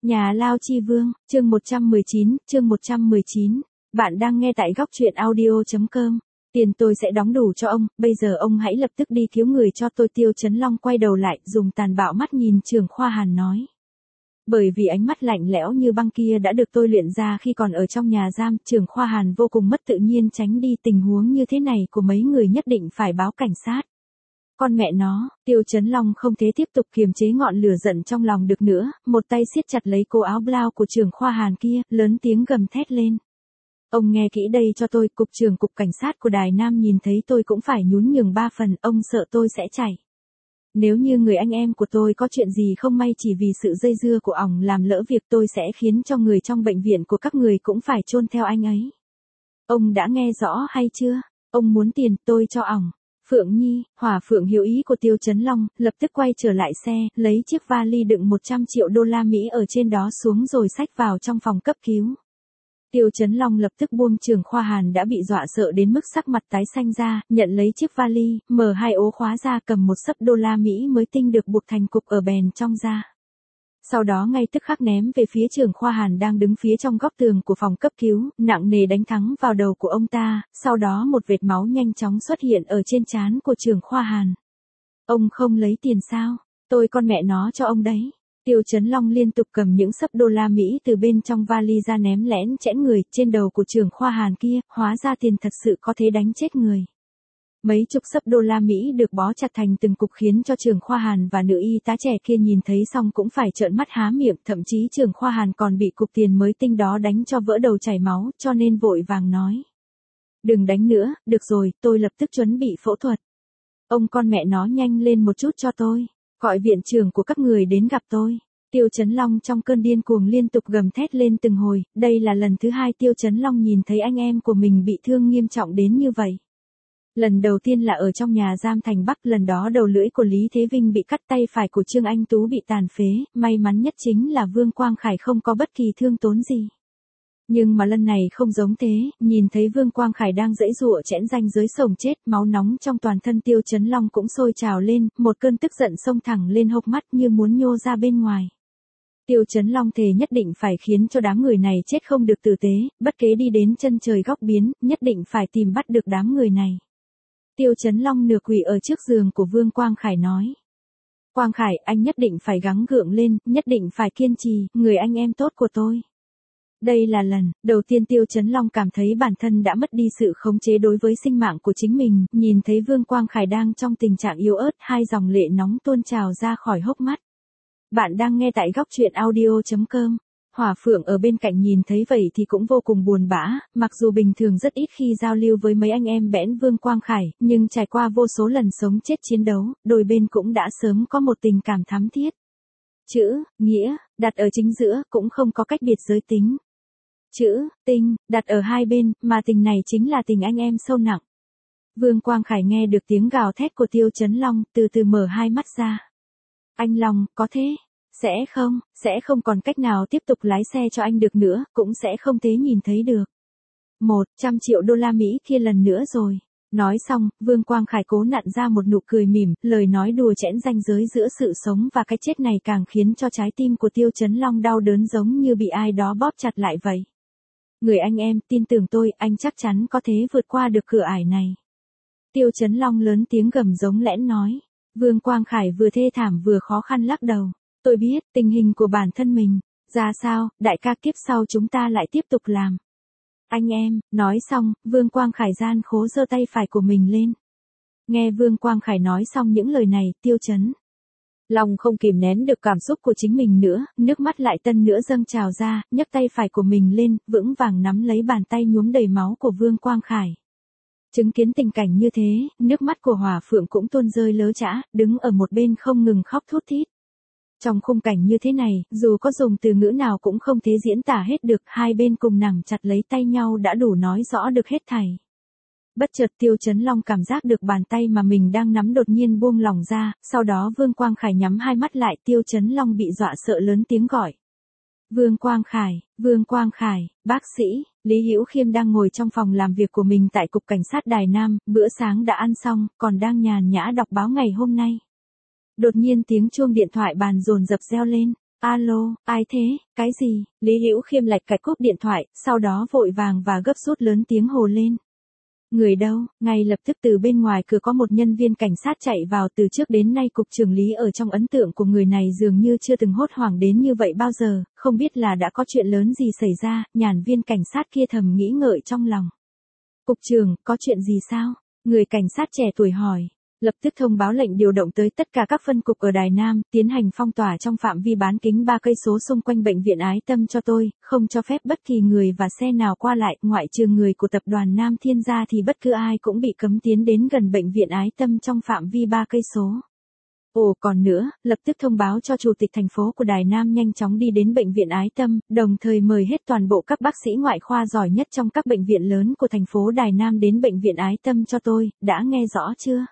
Nhà Lao Chi Vương, chương 119. Bạn đang nghe tại góc truyện audio.com. Tiền tôi sẽ đóng đủ cho ông, bây giờ ông hãy lập tức đi cứu người cho tôi. Tiêu Chấn Long quay đầu lại, dùng tàn bạo mắt nhìn Trường Khoa Hàn nói. Bởi vì ánh mắt lạnh lẽo như băng kia đã được tôi luyện ra khi còn ở trong nhà giam, Trường Khoa Hàn vô cùng mất tự nhiên tránh đi. Tình huống như thế này của mấy người nhất định phải báo cảnh sát. Con mẹ nó, Tiêu Chấn Long không thể tiếp tục kiềm chế ngọn lửa giận trong lòng được nữa, một tay siết chặt lấy cổ áo blau của Trường Khoa Hàn kia, lớn tiếng gầm thét lên. Ông nghe kỹ đây cho tôi, cục trưởng cục cảnh sát của Đài Nam nhìn thấy tôi cũng phải nhún nhường 3 phần, ông sợ tôi sẽ chạy. Nếu như người anh em của tôi có chuyện gì không may chỉ vì sự dây dưa của ổng làm lỡ việc, tôi sẽ khiến cho người trong bệnh viện của các người cũng phải chôn theo anh ấy. Ông đã nghe rõ hay chưa? Ông muốn tiền, tôi cho ổng. Phượng Nhi, Hỏa Phượng hiểu ý của Tiêu Chấn Long, lập tức quay trở lại xe, lấy chiếc vali đựng 100 triệu đô la Mỹ ở trên đó xuống rồi xách vào trong phòng cấp cứu. Tiêu Chấn Long lập tức buông Trường Khoa Hàn đã bị dọa sợ đến mức sắc mặt tái xanh ra, nhận lấy chiếc vali, mở hai ố khóa ra, cầm một xấp đô la Mỹ mới tinh được buộc thành cục ở bèn trong ra. Sau đó ngay tức khắc ném về phía Trường Khoa Hàn đang đứng phía trong góc tường của phòng cấp cứu, nặng nề đánh thẳng vào đầu của ông ta, sau đó một vệt máu nhanh chóng xuất hiện ở trên trán của Trường Khoa Hàn. Ông không lấy tiền sao? Tôi con mẹ nó cho ông đấy. Tiêu Chấn Long liên tục cầm những xấp đô la Mỹ từ bên trong vali ra ném lén chẽn người trên đầu của Trường Khoa Hàn kia, hóa ra tiền thật sự có thể đánh chết người. Mấy chục xấp đô la Mỹ được bó chặt thành từng cục khiến cho Trường Khoa Hàn và nữ y tá trẻ kia nhìn thấy xong cũng phải trợn mắt há miệng, thậm chí Trường Khoa Hàn còn bị cục tiền mới tinh đó đánh cho vỡ đầu chảy máu, cho nên vội vàng nói. Đừng đánh nữa, được rồi, tôi lập tức chuẩn bị phẫu thuật. Ông con mẹ nó nhanh lên một chút cho tôi, gọi viện trưởng của các người đến gặp tôi. Tiêu Chấn Long trong cơn điên cuồng liên tục gầm thét lên từng hồi, đây là lần thứ hai Tiêu Chấn Long nhìn thấy anh em của mình bị thương nghiêm trọng đến như vậy. Lần đầu tiên là ở trong nhà giam thành Bắc, lần đó đầu lưỡi của Lý Thế Vinh bị cắt, tay phải của Trương Anh Tú bị tàn phế, may mắn nhất chính là Vương Quang Khải không có bất kỳ thương tổn gì. Nhưng mà lần này không giống thế, nhìn thấy Vương Quang Khải đang giãy giụa chẽn ranh dưới sổng chết, máu nóng trong toàn thân Tiêu Chấn Long cũng sôi trào lên, một cơn tức giận xông thẳng lên hốc mắt như muốn nhô ra bên ngoài. Tiêu Chấn Long thề nhất định phải khiến cho đám người này chết không được tử tế, bất kể đi đến chân trời góc biến, nhất định phải tìm bắt được đám người này. Tiêu Chấn Long nửa quỳ ở trước giường của Vương Quang Khải nói. Quang Khải, anh nhất định phải gắng gượng lên, nhất định phải kiên trì, người anh em tốt của tôi. Đây là lần đầu tiên Tiêu Chấn Long cảm thấy bản thân đã mất đi sự khống chế đối với sinh mạng của chính mình, nhìn thấy Vương Quang Khải đang trong tình trạng yếu ớt, hai dòng lệ nóng tuôn trào ra khỏi hốc mắt. Bạn đang nghe tại góc truyện audio.com. Hỏa Phượng ở bên cạnh nhìn thấy vậy thì cũng vô cùng buồn bã, mặc dù bình thường rất ít khi giao lưu với mấy anh em bẽn Vương Quang Khải, nhưng trải qua vô số lần sống chết chiến đấu, đôi bên cũng đã sớm có một tình cảm thắm thiết. Chữ, nghĩa, đặt ở chính giữa cũng không có cách biệt giới tính. Chữ, tình, đặt ở hai bên, mà tình này chính là tình anh em sâu nặng. Vương Quang Khải nghe được tiếng gào thét của Tiêu Chấn Long, từ từ mở hai mắt ra. Anh Long, có thế? Sẽ không còn cách nào tiếp tục lái xe cho anh được nữa, cũng sẽ không thể nhìn thấy được. 100 triệu đô la Mỹ kia lần nữa rồi. Nói xong, Vương Quang Khải cố nặn ra một nụ cười mỉm, lời nói đùa chẽn ranh giới giữa sự sống và cái chết này càng khiến cho trái tim của Tiêu Chấn Long đau đớn giống như bị ai đó bóp chặt lại vậy. Người anh em, tin tưởng tôi, anh chắc chắn có thể vượt qua được cửa ải này. Tiêu Chấn Long lớn tiếng gầm giống lẽn nói. Vương Quang Khải vừa thê thảm vừa khó khăn lắc đầu. Tôi biết, tình hình của bản thân mình. Ra sao, đại ca, kiếp sau chúng ta lại tiếp tục làm. Anh em, nói xong, Vương Quang Khải gian khố giơ tay phải của mình lên. Nghe Vương Quang Khải nói xong những lời này, Tiêu Chấn Long không kìm nén được cảm xúc của chính mình nữa, nước mắt lại tân nữa dâng trào ra, nhấc tay phải của mình lên, vững vàng nắm lấy bàn tay nhuốm đầy máu của Vương Quang Khải. Chứng kiến tình cảnh như thế, nước mắt của Hỏa Phượng cũng tuôn rơi lớ chã, đứng ở một bên không ngừng khóc thút thít. Trong khung cảnh như thế này, dù có dùng từ ngữ nào cũng không thể diễn tả hết được, hai bên cùng nắm chặt lấy tay nhau đã đủ nói rõ được hết thảy. Bất chợt Tiêu Chấn Long cảm giác được bàn tay mà mình đang nắm đột nhiên buông lỏng ra, sau đó Vương Quang Khải nhắm hai mắt lại, Tiêu Chấn Long bị dọa sợ lớn tiếng gọi. Vương Quang Khải, bác sĩ, Lý Hữu Khiêm đang ngồi trong phòng làm việc của mình tại Cục Cảnh sát Đài Nam, bữa sáng đã ăn xong, còn đang nhàn nhã đọc báo ngày hôm nay. Đột nhiên tiếng chuông điện thoại bàn dồn dập reo lên. Alo, ai thế, cái gì? Lý Hữu Khiêm lạch cạch cúp điện thoại, sau đó vội vàng và gấp rút lớn tiếng hồ lên. Người đâu? Ngay lập tức từ bên ngoài cửa có một nhân viên cảnh sát chạy vào. Từ trước đến nay cục trưởng Lý ở trong ấn tượng của người này dường như chưa từng hốt hoảng đến như vậy bao giờ, không biết là đã có chuyện lớn gì xảy ra, nhàn viên cảnh sát kia thầm nghĩ ngợi trong lòng. Cục trưởng, có chuyện gì sao? Người cảnh sát trẻ tuổi hỏi. Lập tức thông báo lệnh điều động tới tất cả các phân cục ở Đài Nam, tiến hành phong tỏa trong phạm vi bán kính 3 cây số xung quanh bệnh viện Ái Tâm cho tôi, không cho phép bất kỳ người và xe nào qua lại, ngoại trừ người của tập đoàn Nam Thiên gia thì bất cứ ai cũng bị cấm tiến đến gần bệnh viện Ái Tâm trong phạm vi 3 cây số. Ồ, còn nữa, lập tức thông báo cho chủ tịch thành phố của Đài Nam nhanh chóng đi đến bệnh viện Ái Tâm, đồng thời mời hết toàn bộ các bác sĩ ngoại khoa giỏi nhất trong các bệnh viện lớn của thành phố Đài Nam đến bệnh viện Ái Tâm cho tôi, đã nghe rõ chưa?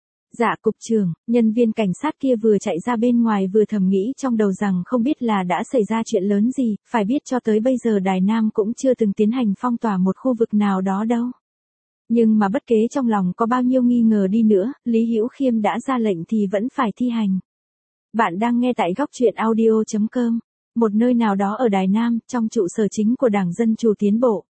Dạ cục trưởng, nhân viên cảnh sát kia vừa chạy ra bên ngoài vừa thầm nghĩ trong đầu rằng không biết là đã xảy ra chuyện lớn gì, phải biết cho tới bây giờ Đài Nam cũng chưa từng tiến hành phong tỏa một khu vực nào đó đâu. Nhưng mà bất kể trong lòng có bao nhiêu nghi ngờ đi nữa, Lý Hữu Khiêm đã ra lệnh thì vẫn phải thi hành. Bạn đang nghe tại góc truyện audio.com, một nơi nào đó ở Đài Nam, trong trụ sở chính của Đảng Dân Chủ Tiến Bộ.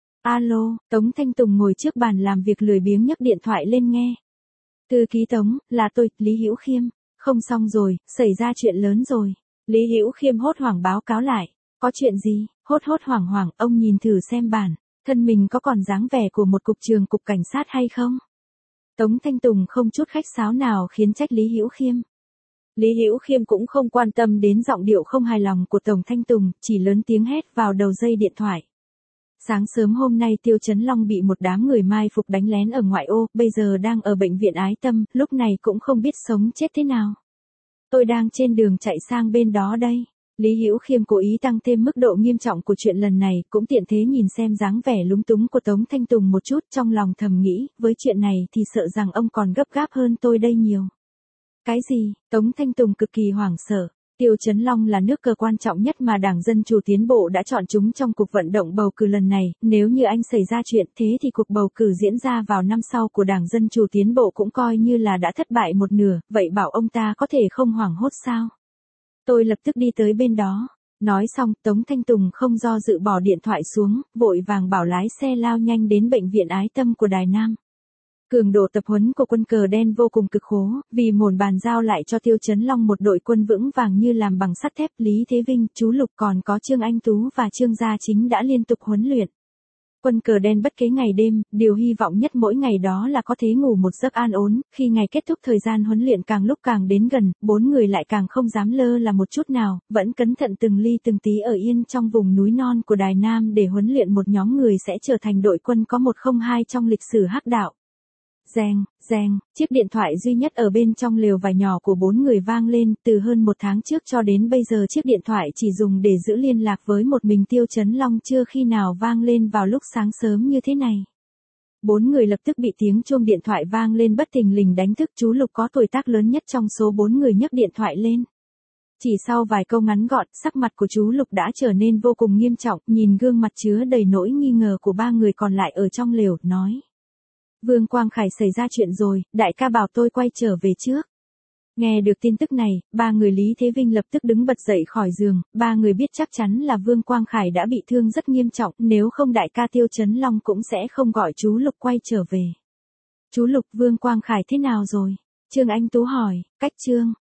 Alo, Tống Thanh Tùng ngồi trước bàn làm việc lười biếng nhấc điện thoại lên nghe. Thư ký Tống, là tôi, Lý Hữu Khiêm. Không xong rồi, xảy ra chuyện lớn rồi. Lý Hữu Khiêm hốt hoảng báo cáo lại. Có chuyện gì? Hốt hoảng, ông nhìn thử xem bản thân mình có còn dáng vẻ của một cục trưởng cục cảnh sát hay không? Tống Thanh Tùng không chút khách sáo nào khiến trách Lý Hữu Khiêm. Lý Hữu Khiêm cũng không quan tâm đến giọng điệu không hài lòng của Tổng Thanh Tùng, chỉ lớn tiếng hét vào đầu dây điện thoại. Sáng sớm hôm nay Tiêu Chấn Long bị một đám người mai phục đánh lén ở ngoại ô, bây giờ đang ở bệnh viện Ái Tâm, lúc này cũng không biết sống chết thế nào. Tôi đang trên đường chạy sang bên đó đây. Lý Hữu Khiêm cố ý tăng thêm mức độ nghiêm trọng của chuyện lần này, cũng tiện thế nhìn xem dáng vẻ lúng túng của Tống Thanh Tùng một chút, trong lòng thầm nghĩ, với chuyện này thì sợ rằng ông còn gấp gáp hơn tôi đây nhiều. Cái gì? Tống Thanh Tùng cực kỳ hoảng sợ. Tiêu Chấn Long là nước cờ quan trọng nhất mà Đảng Dân Chủ Tiến Bộ đã chọn chúng trong cuộc vận động bầu cử lần này, nếu như anh xảy ra chuyện thế thì cuộc bầu cử diễn ra vào năm sau của Đảng Dân Chủ Tiến Bộ cũng coi như là đã thất bại một nửa, vậy bảo ông ta có thể không hoảng hốt sao? Tôi lập tức đi tới bên đó. Nói xong, Tống Thanh Tùng không do dự bỏ điện thoại xuống, vội vàng bảo lái xe lao nhanh đến bệnh viện Ái Tâm của Đài Nam. Cường độ tập huấn của quân cờ đen vô cùng cực khổ, vì muốn bàn giao lại cho Tiêu Chấn Long một đội quân vững vàng như làm bằng sắt thép. Lý Thế Vinh, chú Lục còn có Trương Anh Tú và Trương Gia Chính đã liên tục huấn luyện. Quân cờ đen bất kể ngày đêm, điều hy vọng nhất mỗi ngày đó là có thể ngủ một giấc an ổn. Khi ngày kết thúc thời gian huấn luyện càng lúc càng đến gần, bốn người lại càng không dám lơ là một chút nào, vẫn cẩn thận từng ly từng tí ở yên trong vùng núi non của Đài Nam để huấn luyện một nhóm người sẽ trở thành đội quân có 102 trong lịch sử hắc đạo. Reng, chiếc điện thoại duy nhất ở bên trong lều vải nhỏ của bốn người vang lên. Từ hơn một tháng trước cho đến bây giờ chiếc điện thoại chỉ dùng để giữ liên lạc với một mình Tiêu Chấn Long chưa khi nào vang lên vào lúc sáng sớm như thế này. Bốn người lập tức bị tiếng chuông điện thoại vang lên bất thình lình đánh thức. Chú Lục có tuổi tác lớn nhất trong số bốn người nhấc điện thoại lên. Chỉ sau vài câu ngắn gọn, sắc mặt của chú Lục đã trở nên vô cùng nghiêm trọng, nhìn gương mặt chứa đầy nỗi nghi ngờ của ba người còn lại ở trong lều, nói. Vương Quang Khải xảy ra chuyện rồi, đại ca bảo tôi quay trở về trước. Nghe được tin tức này, ba người Lý Thế Vinh lập tức đứng bật dậy khỏi giường, ba người biết chắc chắn là Vương Quang Khải đã bị thương rất nghiêm trọng, nếu không đại ca Tiêu Chấn Long cũng sẽ không gọi chú Lục quay trở về. Chú Lục, Vương Quang Khải thế nào rồi? Trương Anh Tú hỏi. Cách Trương